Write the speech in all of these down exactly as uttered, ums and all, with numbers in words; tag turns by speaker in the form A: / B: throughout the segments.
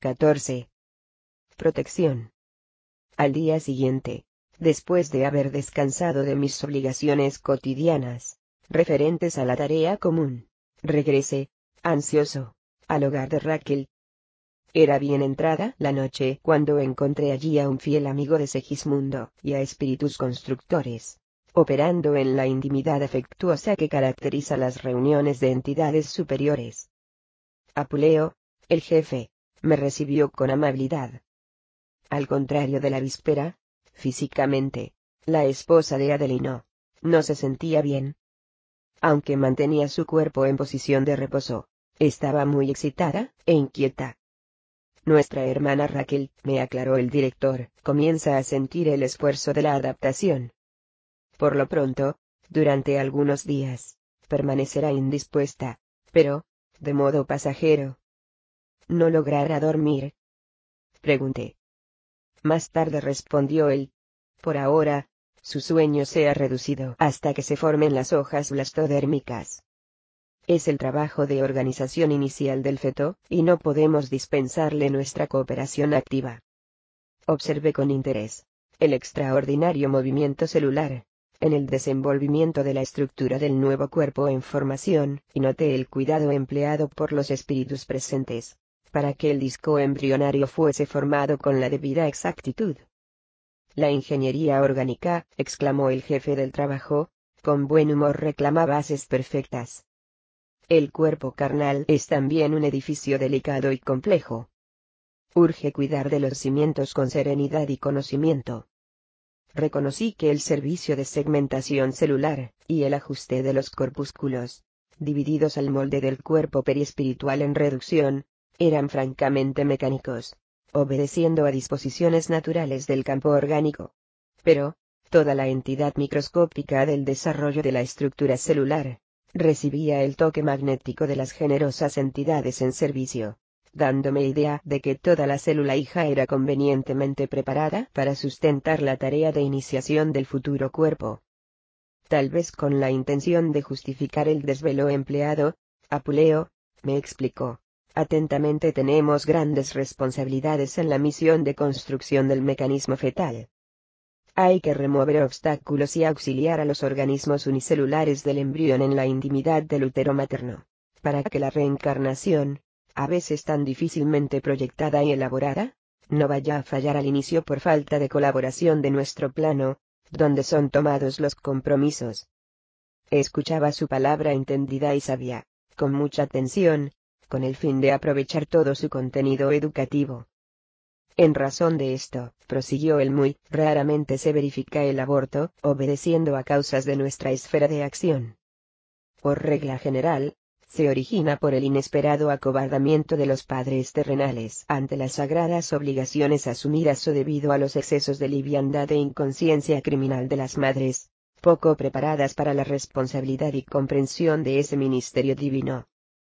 A: catorce. Protección. Al día siguiente, después de haber descansado de mis obligaciones cotidianas, referentes a la tarea común, regresé, ansioso, al hogar de Raquel. Era bien entrada la noche cuando encontré allí a un fiel amigo de Segismundo y a espíritus constructores, operando en la intimidad afectuosa que caracteriza las reuniones de entidades superiores. Apuleo, el jefe, me recibió con amabilidad. Al contrario de la víspera, físicamente, la esposa de Adelino no se sentía bien. Aunque mantenía su cuerpo en posición de reposo, estaba muy excitada e inquieta. Nuestra hermana Raquel, me aclaró el director, comienza a sentir el esfuerzo de la adaptación. Por lo pronto, durante algunos días, permanecerá indispuesta, pero, de modo pasajero. ¿No logrará dormir?, pregunté. Más tarde respondió él. Por ahora, su sueño se ha reducido hasta que se formen las hojas blastodérmicas. Es el trabajo de organización inicial del feto, y no podemos dispensarle nuestra cooperación activa. Observé con interés el extraordinario movimiento celular en el desenvolvimiento de la estructura del nuevo cuerpo en formación, y noté el cuidado empleado por los espíritus presentes para que el disco embrionario fuese formado con la debida exactitud. La ingeniería orgánica, exclamó el jefe del trabajo, con buen humor reclama bases perfectas. El cuerpo carnal es también un edificio delicado y complejo. Urge cuidar de los cimientos con serenidad y conocimiento. Reconocí que el servicio de segmentación celular, y el ajuste de los corpúsculos, divididos al molde del cuerpo periespiritual en reducción, eran francamente mecánicos, obedeciendo a disposiciones naturales del campo orgánico. Pero, toda la entidad microscópica del desarrollo de la estructura celular, recibía el toque magnético de las generosas entidades en servicio, dándome idea de que toda la célula hija era convenientemente preparada para sustentar la tarea de iniciación del futuro cuerpo. Tal vez con la intención de justificar el desvelo empleado, Apuleo, me explicó. Atentamente tenemos grandes responsabilidades en la misión de construcción del mecanismo fetal. Hay que remover obstáculos y auxiliar a los organismos unicelulares del embrión en la intimidad del útero materno, para que la reencarnación, a veces tan difícilmente proyectada y elaborada, no vaya a fallar al inicio por falta de colaboración de nuestro plano, donde son tomados los compromisos. Escuchaba su palabra entendida y sabia, con mucha atención, con el fin de aprovechar todo su contenido educativo. En razón de esto, prosiguió él, muy raramente se verifica el aborto, obedeciendo a causas de nuestra esfera de acción. Por regla general, se origina por el inesperado acobardamiento de los padres terrenales ante las sagradas obligaciones asumidas o debido a los excesos de liviandad e inconsciencia criminal de las madres, poco preparadas para la responsabilidad y comprensión de ese ministerio divino.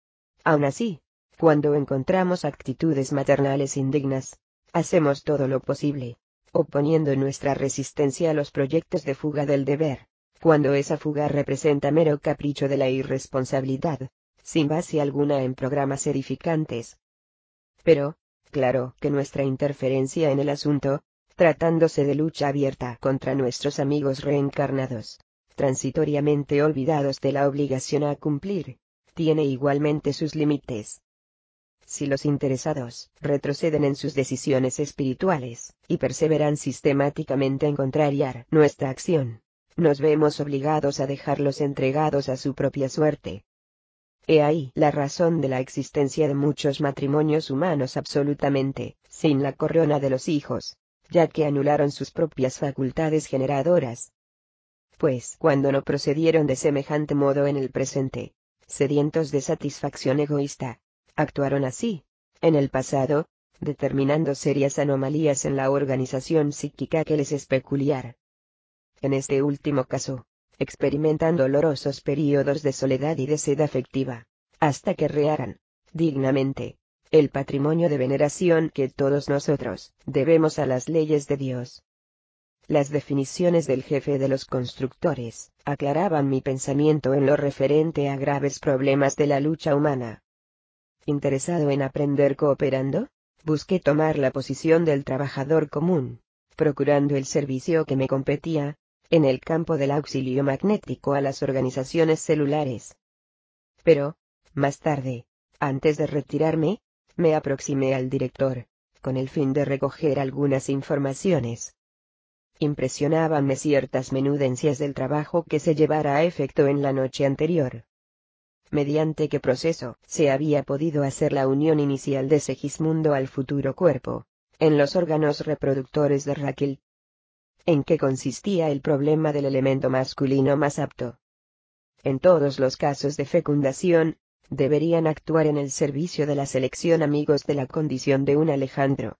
A: Aun así, cuando encontramos actitudes maternales indignas, hacemos todo lo posible, oponiendo nuestra resistencia a los proyectos de fuga del deber, cuando esa fuga representa mero capricho de la irresponsabilidad, sin base alguna en programas edificantes. Pero, claro que nuestra interferencia en el asunto, tratándose de lucha abierta contra nuestros amigos reencarnados, transitoriamente olvidados de la obligación a cumplir, tiene igualmente sus límites. Si los interesados retroceden en sus decisiones espirituales, y perseveran sistemáticamente en contrariar nuestra acción, nos vemos obligados a dejarlos entregados a su propia suerte. He ahí la razón de la existencia de muchos matrimonios humanos absolutamente sin la corona de los hijos, ya que anularon sus propias facultades generadoras. Pues cuando no procedieron de semejante modo en el presente, sedientos de satisfacción egoísta, actuaron así, en el pasado, determinando serias anomalías en la organización psíquica que les es peculiar. En este último caso, experimentan dolorosos períodos de soledad y de sed afectiva, hasta que rehagan, dignamente, el patrimonio de veneración que todos nosotros debemos a las leyes de Dios. Las definiciones del jefe de los constructores aclaraban mi pensamiento en lo referente a graves problemas de la lucha humana. ¿Interesado en aprender cooperando?, busqué tomar la posición del trabajador común, procurando el servicio que me competía, en el campo del auxilio magnético a las organizaciones celulares. Pero, más tarde, antes de retirarme, me aproximé al director, con el fin de recoger algunas informaciones. Impresionábanme ciertas menudencias del trabajo que se llevara a efecto en la noche anterior. Mediante qué proceso se había podido hacer la unión inicial de Segismundo al futuro cuerpo, en los órganos reproductores de Raquel. ¿En qué consistía el problema del elemento masculino más apto? En todos los casos de fecundación, deberían actuar en el servicio de la selección amigos de la condición de un Alejandro.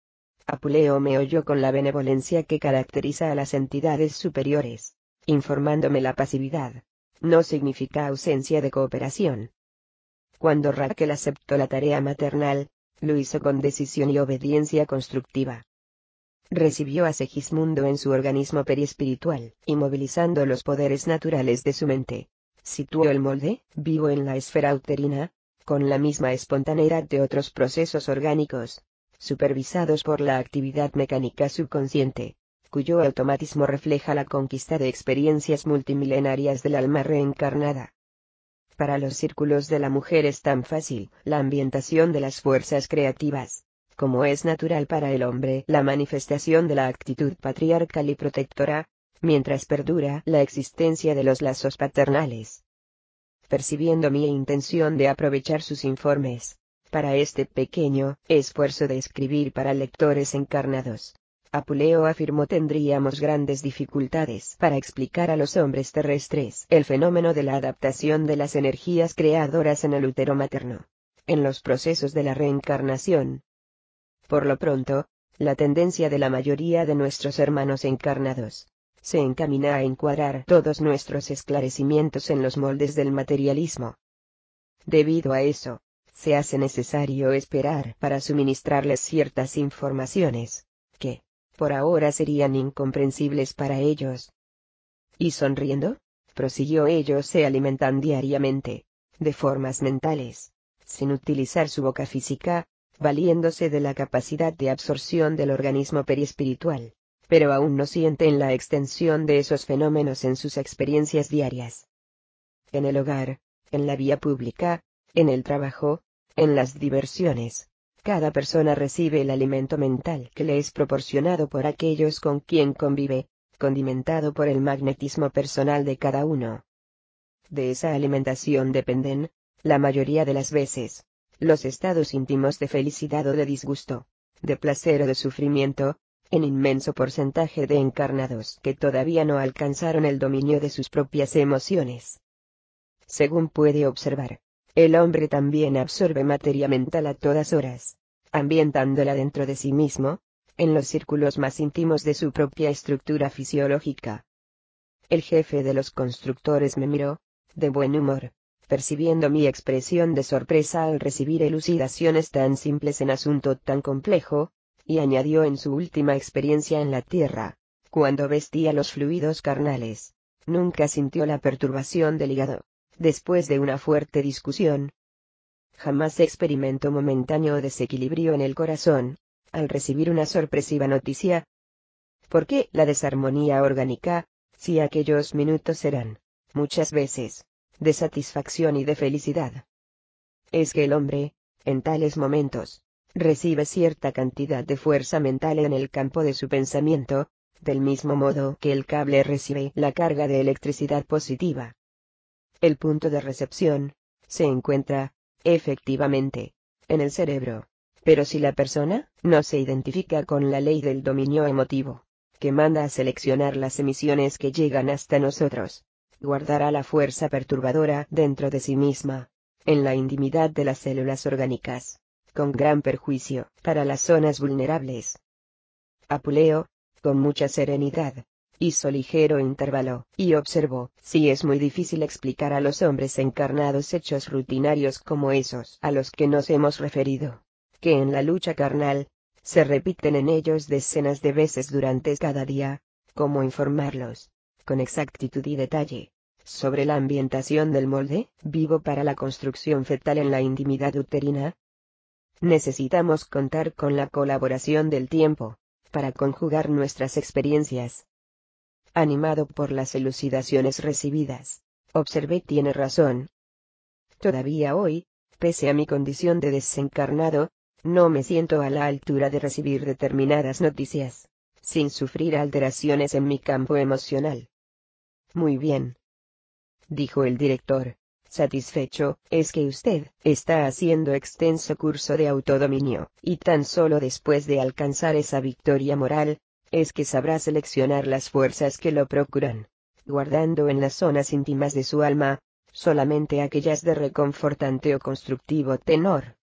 A: Apuleo me oyó con la benevolencia que caracteriza a las entidades superiores, informándome la pasividad no significa ausencia de cooperación. Cuando Raquel aceptó la tarea maternal, lo hizo con decisión y obediencia constructiva. Recibió a Segismundo en su organismo periespiritual, y movilizando los poderes naturales de su mente, situó el molde vivo en la esfera uterina, con la misma espontaneidad de otros procesos orgánicos, supervisados por la actividad mecánica subconsciente, cuyo automatismo refleja la conquista de experiencias multimilenarias del alma reencarnada. Para los círculos de la mujer es tan fácil la ambientación de las fuerzas creativas, como es natural para el hombre la manifestación de la actitud patriarcal y protectora, mientras perdura la existencia de los lazos paternales. Percibiendo mi intención de aprovechar sus informes, para este pequeño esfuerzo de escribir para lectores encarnados, Apuleo afirmó tendríamos grandes dificultades para explicar a los hombres terrestres el fenómeno de la adaptación de las energías creadoras en el útero materno, en los procesos de la reencarnación. Por lo pronto, la tendencia de la mayoría de nuestros hermanos encarnados se encamina a encuadrar todos nuestros esclarecimientos en los moldes del materialismo. Debido a eso, se hace necesario esperar para suministrarles ciertas informaciones, que, por ahora serían incomprensibles para ellos. Y sonriendo, prosiguió ellos se alimentan diariamente, de formas mentales, sin utilizar su boca física, valiéndose de la capacidad de absorción del organismo periespiritual, pero aún no sienten la extensión de esos fenómenos en sus experiencias diarias. En el hogar, en la vía pública, en el trabajo, en las diversiones, cada persona recibe el alimento mental que le es proporcionado por aquellos con quien convive, condimentado por el magnetismo personal de cada uno. De esa alimentación dependen, la mayoría de las veces, los estados íntimos de felicidad o de disgusto, de placer o de sufrimiento, en inmenso porcentaje de encarnados que todavía no alcanzaron el dominio de sus propias emociones. Según puede observar, el hombre también absorbe materia mental a todas horas, ambientándola dentro de sí mismo, en los círculos más íntimos de su propia estructura fisiológica. El jefe de los constructores me miró, de buen humor, percibiendo mi expresión de sorpresa al recibir elucidaciones tan simples en asunto tan complejo, y añadió en su última experiencia en la tierra, cuando vestía los fluidos carnales, nunca sintió la perturbación del hígado, después de una fuerte discusión. Jamás experimentó momentáneo desequilibrio en el corazón, al recibir una sorpresiva noticia. ¿Por qué la desarmonía orgánica, si aquellos minutos eran, muchas veces, de satisfacción y de felicidad? Es que el hombre, en tales momentos, recibe cierta cantidad de fuerza mental en el campo de su pensamiento, del mismo modo que el cable recibe la carga de electricidad positiva. El punto de recepción se encuentra, efectivamente, en el cerebro, pero si la persona no se identifica con la ley del dominio emotivo, que manda a seleccionar las emisiones que llegan hasta nosotros, guardará la fuerza perturbadora dentro de sí misma, en la intimidad de las células orgánicas, con gran perjuicio para las zonas vulnerables. Apuleo, con mucha serenidad, hizo ligero intervalo, y observó, si es muy difícil explicar a los hombres encarnados hechos rutinarios como esos a los que nos hemos referido, que en la lucha carnal, se repiten en ellos decenas de veces durante cada día, cómo informarlos, con exactitud y detalle, sobre la ambientación del molde vivo para la construcción fetal en la intimidad uterina. Necesitamos contar con la colaboración del tiempo, para conjugar nuestras experiencias. Animado por las elucidaciones recibidas, observé tiene razón. Todavía hoy, pese a mi condición de desencarnado, no me siento a la altura de recibir determinadas noticias, sin sufrir alteraciones en mi campo emocional. Muy bien, dijo el director, satisfecho. Es que usted está haciendo extenso curso de autodominio, y tan solo después de alcanzar esa victoria moral, es que sabrá seleccionar las fuerzas que lo procuran, guardando en las zonas íntimas de su alma, solamente aquellas de reconfortante o constructivo tenor.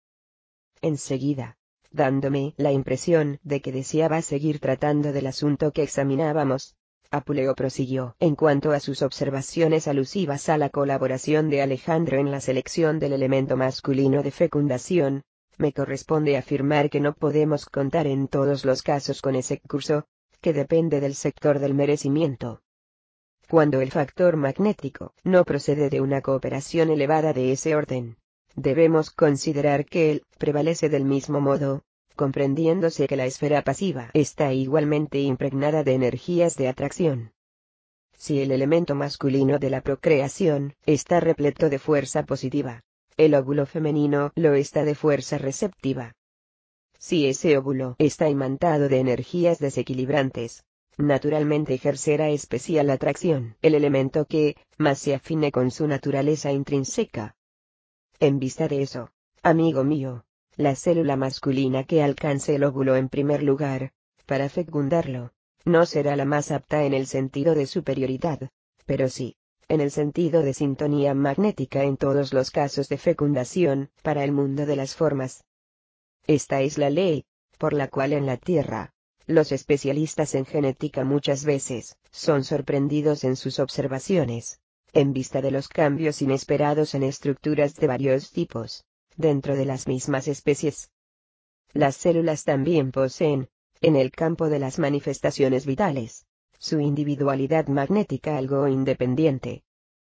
A: Enseguida, dándome la impresión de que deseaba seguir tratando del asunto que examinábamos, Apuleo prosiguió. En cuanto a sus observaciones alusivas a la colaboración de Alejandro en la selección del elemento masculino de fecundación, me corresponde afirmar que no podemos contar en todos los casos con ese curso, que depende del sector del merecimiento. Cuando el factor magnético no procede de una cooperación elevada de ese orden, debemos considerar que él prevalece del mismo modo, comprendiéndose que la esfera pasiva está igualmente impregnada de energías de atracción. Si el elemento masculino de la procreación está repleto de fuerza positiva, el óvulo femenino lo está de fuerza receptiva. Si ese óvulo está imantado de energías desequilibrantes, naturalmente ejercerá especial atracción el elemento que más se afine con su naturaleza intrínseca. En vista de eso, amigo mío, la célula masculina que alcance el óvulo en primer lugar, para fecundarlo, no será la más apta en el sentido de superioridad, pero sí, en el sentido de sintonía magnética en todos los casos de fecundación, para el mundo de las formas. Esta es la ley, por la cual en la Tierra, los especialistas en genética muchas veces son sorprendidos en sus observaciones, en vista de los cambios inesperados en estructuras de varios tipos, dentro de las mismas especies. Las células también poseen, en el campo de las manifestaciones vitales, su individualidad magnética algo independiente.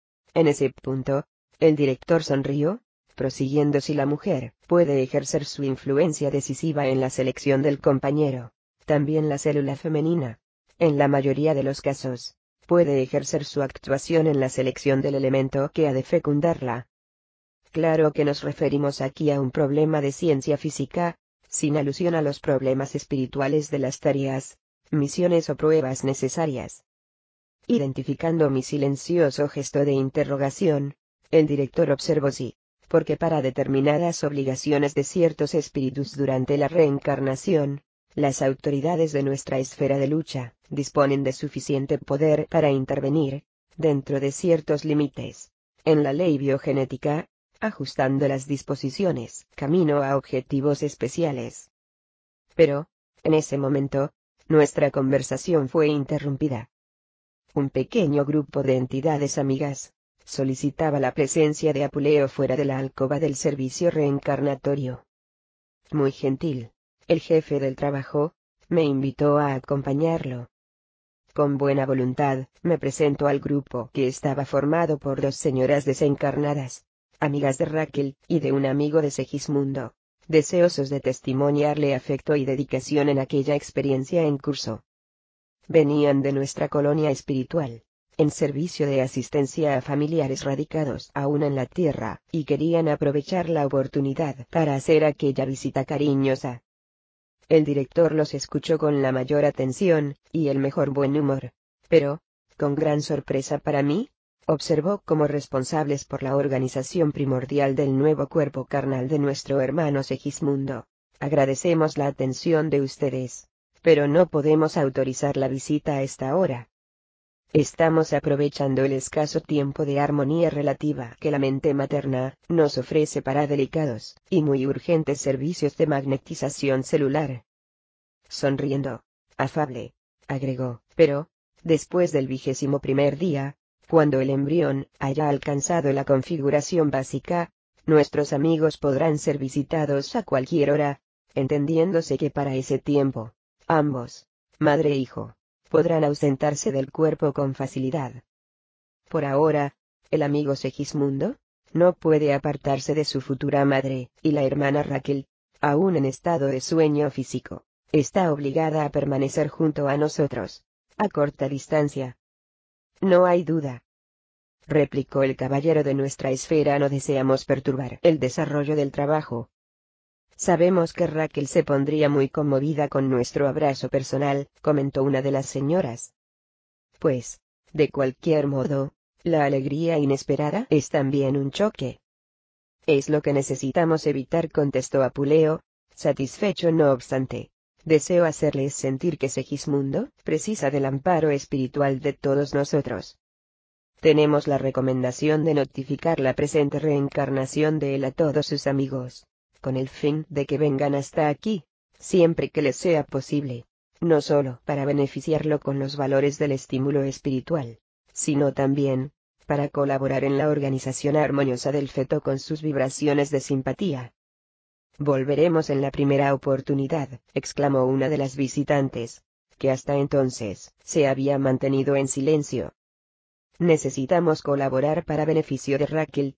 A: En ese punto, el director sonrió, prosiguiendo: si la mujer puede ejercer su influencia decisiva en la selección del compañero, también la célula femenina, en la mayoría de los casos, puede ejercer su actuación en la selección del elemento que ha de fecundarla. Claro que nos referimos aquí a un problema de ciencia física, sin alusión a los problemas espirituales de las tareas, misiones o pruebas necesarias. Identificando mi silencioso gesto de interrogación, el director observó: sí, porque para determinadas obligaciones de ciertos espíritus durante la reencarnación, las autoridades de nuestra esfera de lucha disponen de suficiente poder para intervenir, dentro de ciertos límites, en la ley biogenética, ajustando las disposiciones camino a objetivos especiales. Pero, en ese momento, nuestra conversación fue interrumpida. Un pequeño grupo de entidades amigas solicitaba la presencia de Apuleo fuera de la alcoba del servicio reencarnatorio. Muy gentil, el jefe del trabajo me invitó a acompañarlo. Con buena voluntad, me presentó al grupo, que estaba formado por dos señoras desencarnadas, amigas de Raquel y de un amigo de Segismundo, deseosos de testimoniarle afecto y dedicación en aquella experiencia en curso. Venían de nuestra colonia espiritual, en servicio de asistencia a familiares radicados aún en la tierra, y querían aprovechar la oportunidad para hacer aquella visita cariñosa. El director los escuchó con la mayor atención y el mejor buen humor, pero, con gran sorpresa para mí, observó como responsables por la organización primordial del nuevo cuerpo carnal de nuestro hermano Segismundo: agradecemos la atención de ustedes, pero no podemos autorizar la visita a esta hora. Estamos aprovechando el escaso tiempo de armonía relativa que la mente materna nos ofrece para delicados y muy urgentes servicios de magnetización celular. Sonriendo, afable, agregó: pero, después del vigésimo primer día, cuando el embrión haya alcanzado la configuración básica, nuestros amigos podrán ser visitados a cualquier hora, entendiéndose que para ese tiempo, ambos, madre e hijo, podrán ausentarse del cuerpo con facilidad. Por ahora, el amigo Segismundo no puede apartarse de su futura madre y la hermana Raquel, aún en estado de sueño físico, está obligada a permanecer junto a nosotros, a corta distancia. No hay duda, replicó el caballero de nuestra esfera, no deseamos perturbar el desarrollo del trabajo. Sabemos que Raquel se pondría muy conmovida con nuestro abrazo personal, comentó una de las señoras. Pues, de cualquier modo, la alegría inesperada es también un choque. Es lo que necesitamos evitar, contestó Apuleo, satisfecho no obstante. Deseo hacerles sentir que Segismundo precisa del amparo espiritual de todos nosotros. Tenemos la recomendación de notificar la presente reencarnación de él a todos sus amigos, con el fin de que vengan hasta aquí, siempre que les sea posible, no solo para beneficiarlo con los valores del estímulo espiritual, sino también, para colaborar en la organización armoniosa del feto con sus vibraciones de simpatía. Volveremos en la primera oportunidad, exclamó una de las visitantes, que hasta entonces se había mantenido en silencio. Necesitamos colaborar para beneficio de Raquel.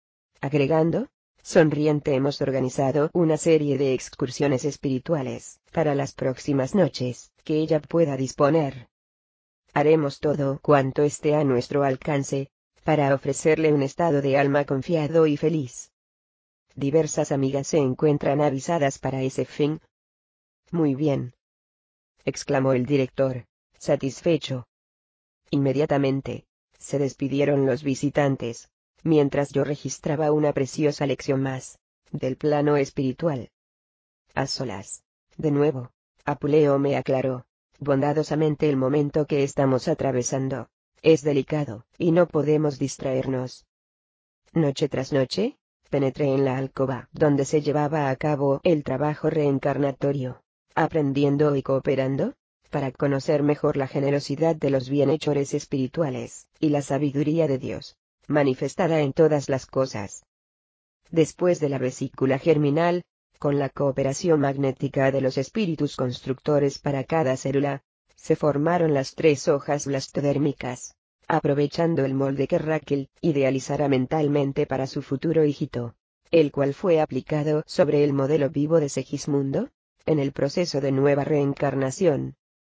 A: Agregando, sonriente, hemos organizado una serie de excursiones espirituales para las próximas noches que ella pueda disponer. Haremos todo cuanto esté a nuestro alcance para ofrecerle un estado de alma confiado y feliz. Diversas amigas se encuentran avisadas para ese fin. Muy bien, exclamó el director, satisfecho. Inmediatamente se despidieron los visitantes, mientras yo registraba una preciosa lección más del plano espiritual. A solas, de nuevo, Apuleo me aclaró bondadosamente: el momento que estamos atravesando es delicado y no podemos distraernos. Noche tras noche, penetré en la alcoba donde se llevaba a cabo el trabajo reencarnatorio, aprendiendo y cooperando para conocer mejor la generosidad de los bienhechores espirituales y la sabiduría de Dios, manifestada en todas las cosas. Después de la vesícula germinal, con la cooperación magnética de los espíritus constructores para cada célula, se formaron las tres hojas blastodérmicas, aprovechando el molde que Raquel idealizara mentalmente para su futuro hijito, el cual fue aplicado sobre el modelo vivo de Segismundo, en el proceso de nueva reencarnación.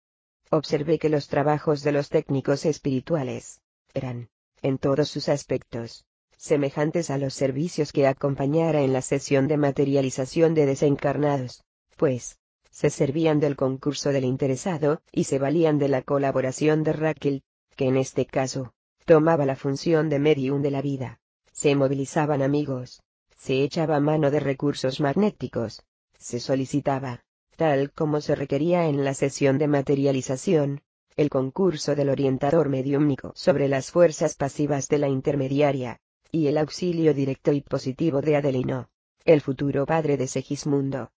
A: Observé que los trabajos de los técnicos espirituales eran, en todos sus aspectos, semejantes a los servicios que acompañara en la sesión de materialización de desencarnados, pues, se servían del concurso del interesado y se valían de la colaboración de Raquel, que en este caso, tomaba la función de medium de la vida. Se movilizaban amigos, se echaba mano de recursos magnéticos, se solicitaba, tal como se requería en la sesión de materialización, el concurso del orientador mediúmnico sobre las fuerzas pasivas de la intermediaria, y el auxilio directo y positivo de Adelino, el futuro padre de Segismundo.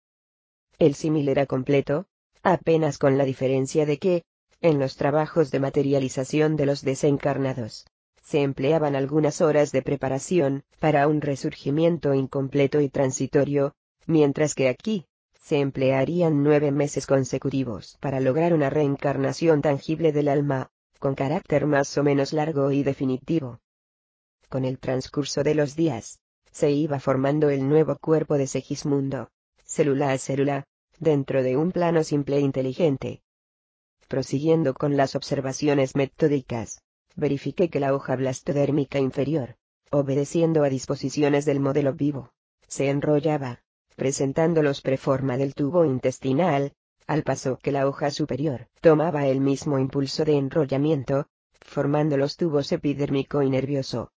A: El símil era completo, apenas con la diferencia de que, en los trabajos de materialización de los desencarnados, se empleaban algunas horas de preparación para un resurgimiento incompleto y transitorio, mientras que aquí, se emplearían nueve meses consecutivos para lograr una reencarnación tangible del alma, con carácter más o menos largo y definitivo. Con el transcurso de los días, se iba formando el nuevo cuerpo de Segismundo, célula a célula, dentro de un plano simple e inteligente. Prosiguiendo con las observaciones metódicas, verifiqué que la hoja blastodérmica inferior, obedeciendo a disposiciones del modelo vivo, se enrollaba, presentando los preforma del tubo intestinal, al paso que la hoja superior tomaba el mismo impulso de enrollamiento, formando los tubos epidérmico y nervioso.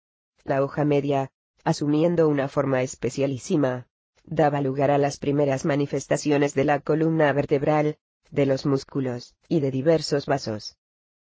A: La hoja media, asumiendo una forma especialísima, daba lugar a las primeras manifestaciones de la columna vertebral, de los músculos, y de diversos vasos.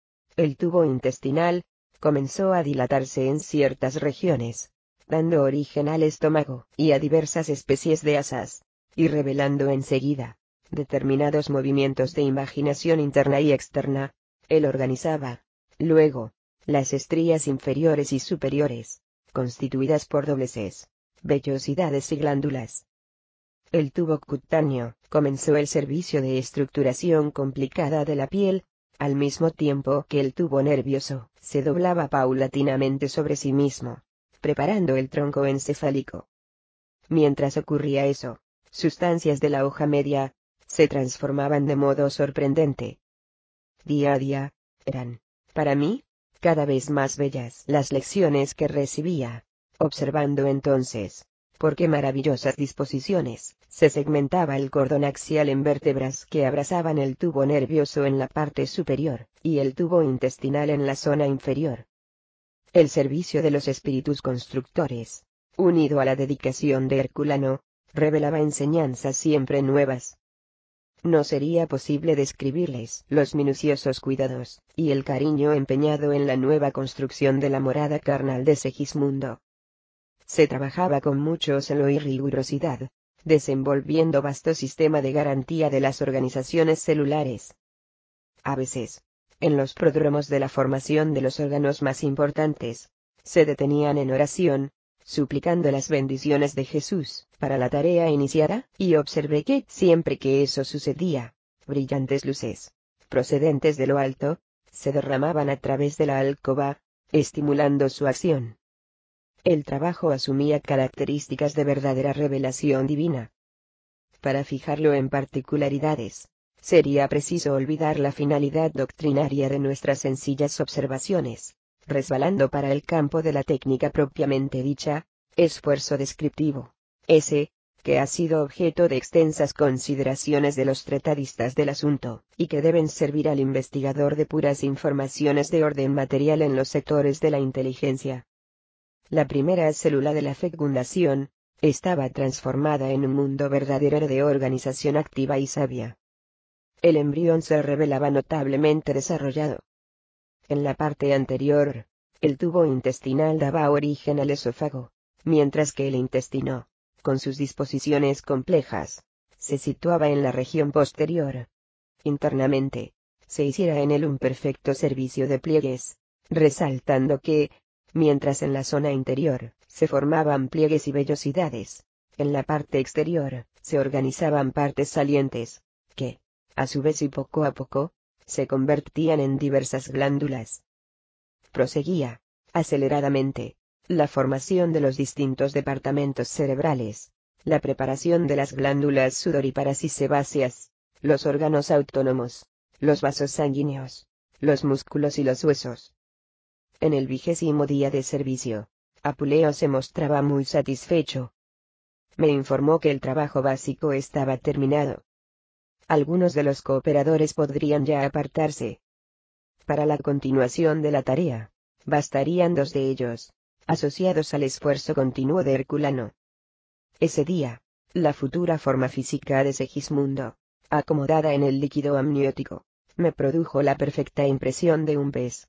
A: El tubo intestinal comenzó a dilatarse en ciertas regiones, dando origen al estómago y a diversas especies de asas, y revelando enseguida determinados movimientos de imaginación interna y externa. Él organizaba, luego, las estrías inferiores y superiores, constituidas por dobleces, vellosidades y glándulas. El tubo cutáneo comenzó el servicio de estructuración complicada de la piel, al mismo tiempo que el tubo nervioso se doblaba paulatinamente sobre sí mismo, preparando el tronco encefálico. Mientras ocurría eso, sustancias de la hoja media, se transformaban de modo sorprendente. Día a día, eran, para mí, cada vez más bellas las lecciones que recibía, observando entonces, por qué maravillosas disposiciones, se segmentaba el cordón axial en vértebras que abrazaban el tubo nervioso en la parte superior, y el tubo intestinal en la zona inferior. El servicio de los espíritus constructores, unido a la dedicación de Herculano, revelaba enseñanzas siempre nuevas. No sería posible describirles los minuciosos cuidados, y el cariño empeñado en la nueva construcción de la morada carnal de Segismundo. Se trabajaba con mucho celo y rigurosidad, desenvolviendo vasto sistema de garantía de las organizaciones celulares. A veces, en los pródromos de la formación de los órganos más importantes, se detenían en oración, suplicando las bendiciones de Jesús para la tarea iniciada, y observé que, siempre que eso sucedía, brillantes luces, procedentes de lo alto, se derramaban a través de la alcoba, estimulando su acción. El trabajo asumía características de verdadera revelación divina. Para fijarlo en particularidades, sería preciso olvidar la finalidad doctrinaria de nuestras sencillas observaciones, resbalando para el campo de la técnica propiamente dicha, esfuerzo descriptivo, ese, que ha sido objeto de extensas consideraciones de los tratadistas del asunto, y que deben servir al investigador de puras informaciones de orden material en los sectores de la inteligencia. La primera célula de la fecundación, estaba transformada en un mundo verdadero de organización activa y sabia. El embrión se revelaba notablemente desarrollado. En la parte anterior, el tubo intestinal daba origen al esófago, mientras que el intestino, con sus disposiciones complejas, se situaba en la región posterior. Internamente, se hiciera en él un perfecto servicio de pliegues, resaltando que, mientras en la zona interior, se formaban pliegues y vellosidades, en la parte exterior, se organizaban partes salientes, que, a su vez y poco a poco, se convertían en diversas glándulas. Proseguía, aceleradamente, la formación de los distintos departamentos cerebrales, la preparación de las glándulas sudoríparas y sebáceas, los órganos autónomos, los vasos sanguíneos, los músculos y los huesos. En el vigésimo día de servicio, Apuleo se mostraba muy satisfecho. Me informó que el trabajo básico estaba terminado. Algunos de los cooperadores podrían ya apartarse. Para la continuación de la tarea, bastarían dos de ellos, asociados al esfuerzo continuo de Herculano. Ese día, la futura forma física de Segismundo, acomodada en el líquido amniótico, me produjo la perfecta impresión de un pez.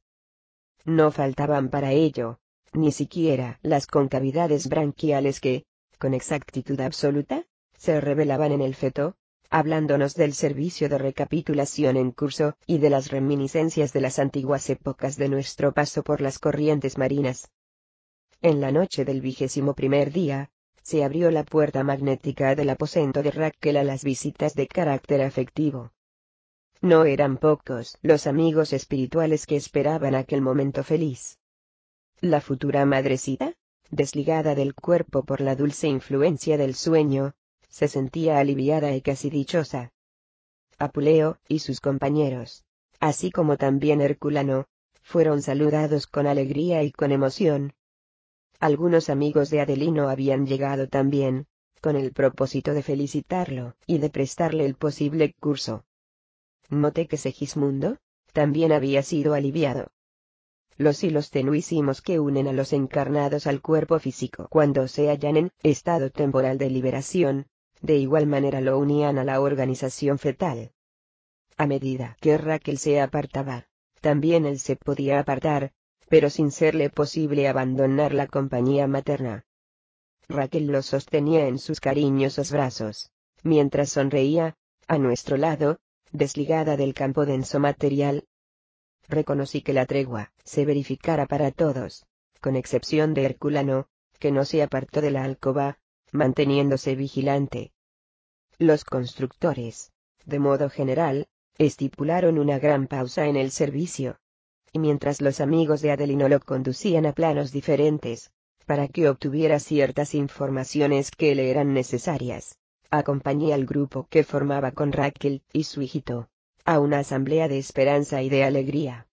A: No faltaban para ello, ni siquiera las concavidades branquiales que, con exactitud absoluta, se revelaban en el feto, hablándonos del servicio de recapitulación en curso y de las reminiscencias de las antiguas épocas de nuestro paso por las corrientes marinas. En la noche del vigésimo primer día, se abrió la puerta magnética del aposento de Raquel a las visitas de carácter afectivo. No eran pocos los amigos espirituales que esperaban aquel momento feliz. La futura madrecita, desligada del cuerpo por la dulce influencia del sueño, se sentía aliviada y casi dichosa. Apuleo y sus compañeros, así como también Herculano, fueron saludados con alegría y con emoción. Algunos amigos de Adelino habían llegado también, con el propósito de felicitarlo y de prestarle el posible curso. Noté que Segismundo también había sido aliviado. Los hilos tenuísimos que unen a los encarnados al cuerpo físico cuando se hallan en estado temporal de liberación, de igual manera lo unían a la organización fetal. A medida que Raquel se apartaba, también él se podía apartar, pero sin serle posible abandonar la compañía materna. Raquel lo sostenía en sus cariñosos brazos, mientras sonreía, a nuestro lado, desligada del campo denso material. Reconocí que la tregua se verificara para todos, con excepción de Herculano, que no se apartó de la alcoba, manteniéndose vigilante. Los constructores, de modo general, estipularon una gran pausa en el servicio. Y mientras los amigos de Adelino lo conducían a planos diferentes, para que obtuviera ciertas informaciones que le eran necesarias, acompañé al grupo que formaba con Raquel y su hijito a una asamblea de esperanza y de alegría.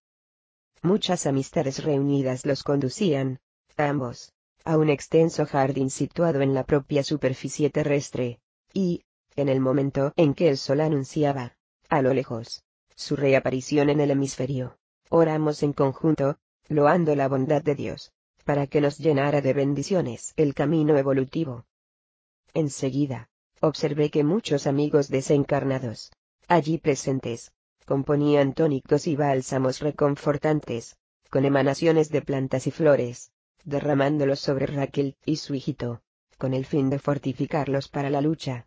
A: Muchas amistades reunidas los conducían, a ambos, a un extenso jardín situado en la propia superficie terrestre, y, en el momento en que el sol anunciaba, a lo lejos, su reaparición en el hemisferio, oramos en conjunto, loando la bondad de Dios, para que nos llenara de bendiciones el camino evolutivo. Enseguida, observé que muchos amigos desencarnados, allí presentes, componían tónicos y bálsamos reconfortantes, con emanaciones de plantas y flores, derramándolos sobre Raquel y su hijito, con el fin de fortificarlos para la lucha.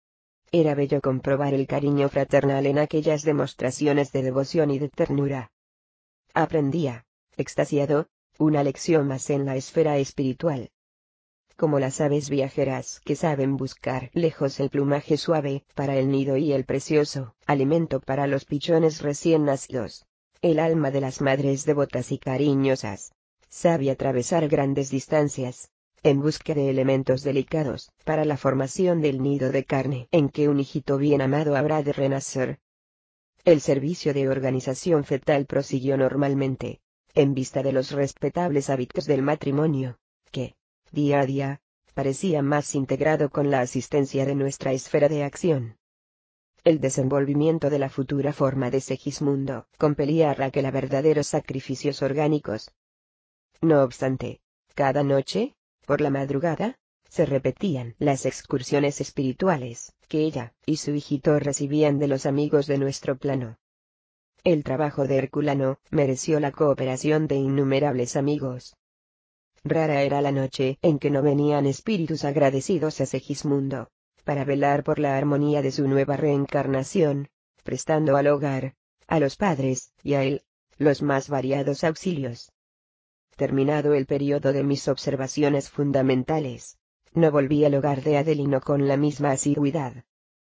A: Era bello comprobar el cariño fraternal en aquellas demostraciones de devoción y de ternura. Aprendía, extasiado, una lección más en la esfera espiritual. Como las aves viajeras que saben buscar lejos el plumaje suave para el nido y el precioso alimento para los pichones recién nacidos, el alma de las madres devotas y cariñosas sabe atravesar grandes distancias, en busca de elementos delicados para la formación del nido de carne en que un hijito bien amado habrá de renacer. El servicio de organización fetal prosiguió normalmente, en vista de los respetables hábitos del matrimonio, que, día a día, parecía más integrado con la asistencia de nuestra esfera de acción. El desenvolvimiento de la futura forma de Segismundo compelía a Raquel a verdaderos sacrificios orgánicos. No obstante, cada noche, por la madrugada, se repetían las excursiones espirituales que ella y su hijito recibían de los amigos de nuestro plano. El trabajo de Herculano mereció la cooperación de innumerables amigos. Rara era la noche en que no venían espíritus agradecidos a Segismundo, para velar por la armonía de su nueva reencarnación, prestando al hogar, a los padres y a él, los más variados auxilios. Terminado el periodo de mis observaciones fundamentales, no volví al hogar de Adelino con la misma asiduidad.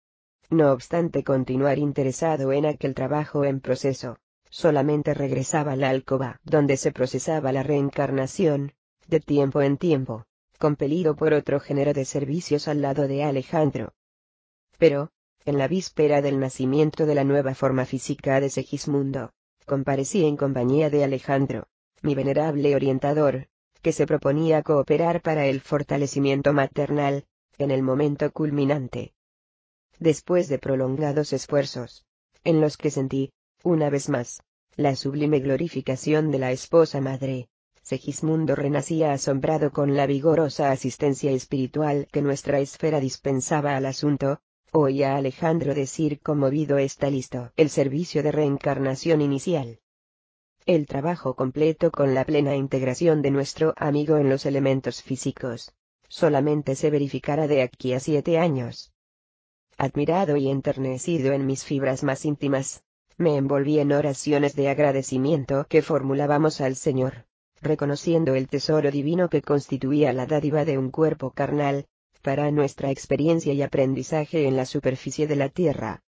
A: No obstante continuar interesado en aquel trabajo en proceso, solamente regresaba a la alcoba donde se procesaba la reencarnación, de tiempo en tiempo, compelido por otro género de servicios al lado de Alejandro. Pero, en la víspera del nacimiento de la nueva forma física de Segismundo, comparecí en compañía de Alejandro, mi venerable orientador, que se proponía cooperar para el fortalecimiento maternal, en el momento culminante. Después de prolongados esfuerzos, en los que sentí, una vez más, la sublime glorificación de la esposa madre, Segismundo renacía asombrado con la vigorosa asistencia espiritual que nuestra esfera dispensaba al asunto. Oía a Alejandro decir conmovido: está listo el servicio de reencarnación inicial. El trabajo completo con la plena integración de nuestro amigo en los elementos físicos, solamente se verificará de aquí a siete años. Admirado y enternecido en mis fibras más íntimas, me envolví en oraciones de agradecimiento que formulábamos al Señor, reconociendo el tesoro divino que constituía la dádiva de un cuerpo carnal, para nuestra experiencia y aprendizaje en la superficie de la tierra.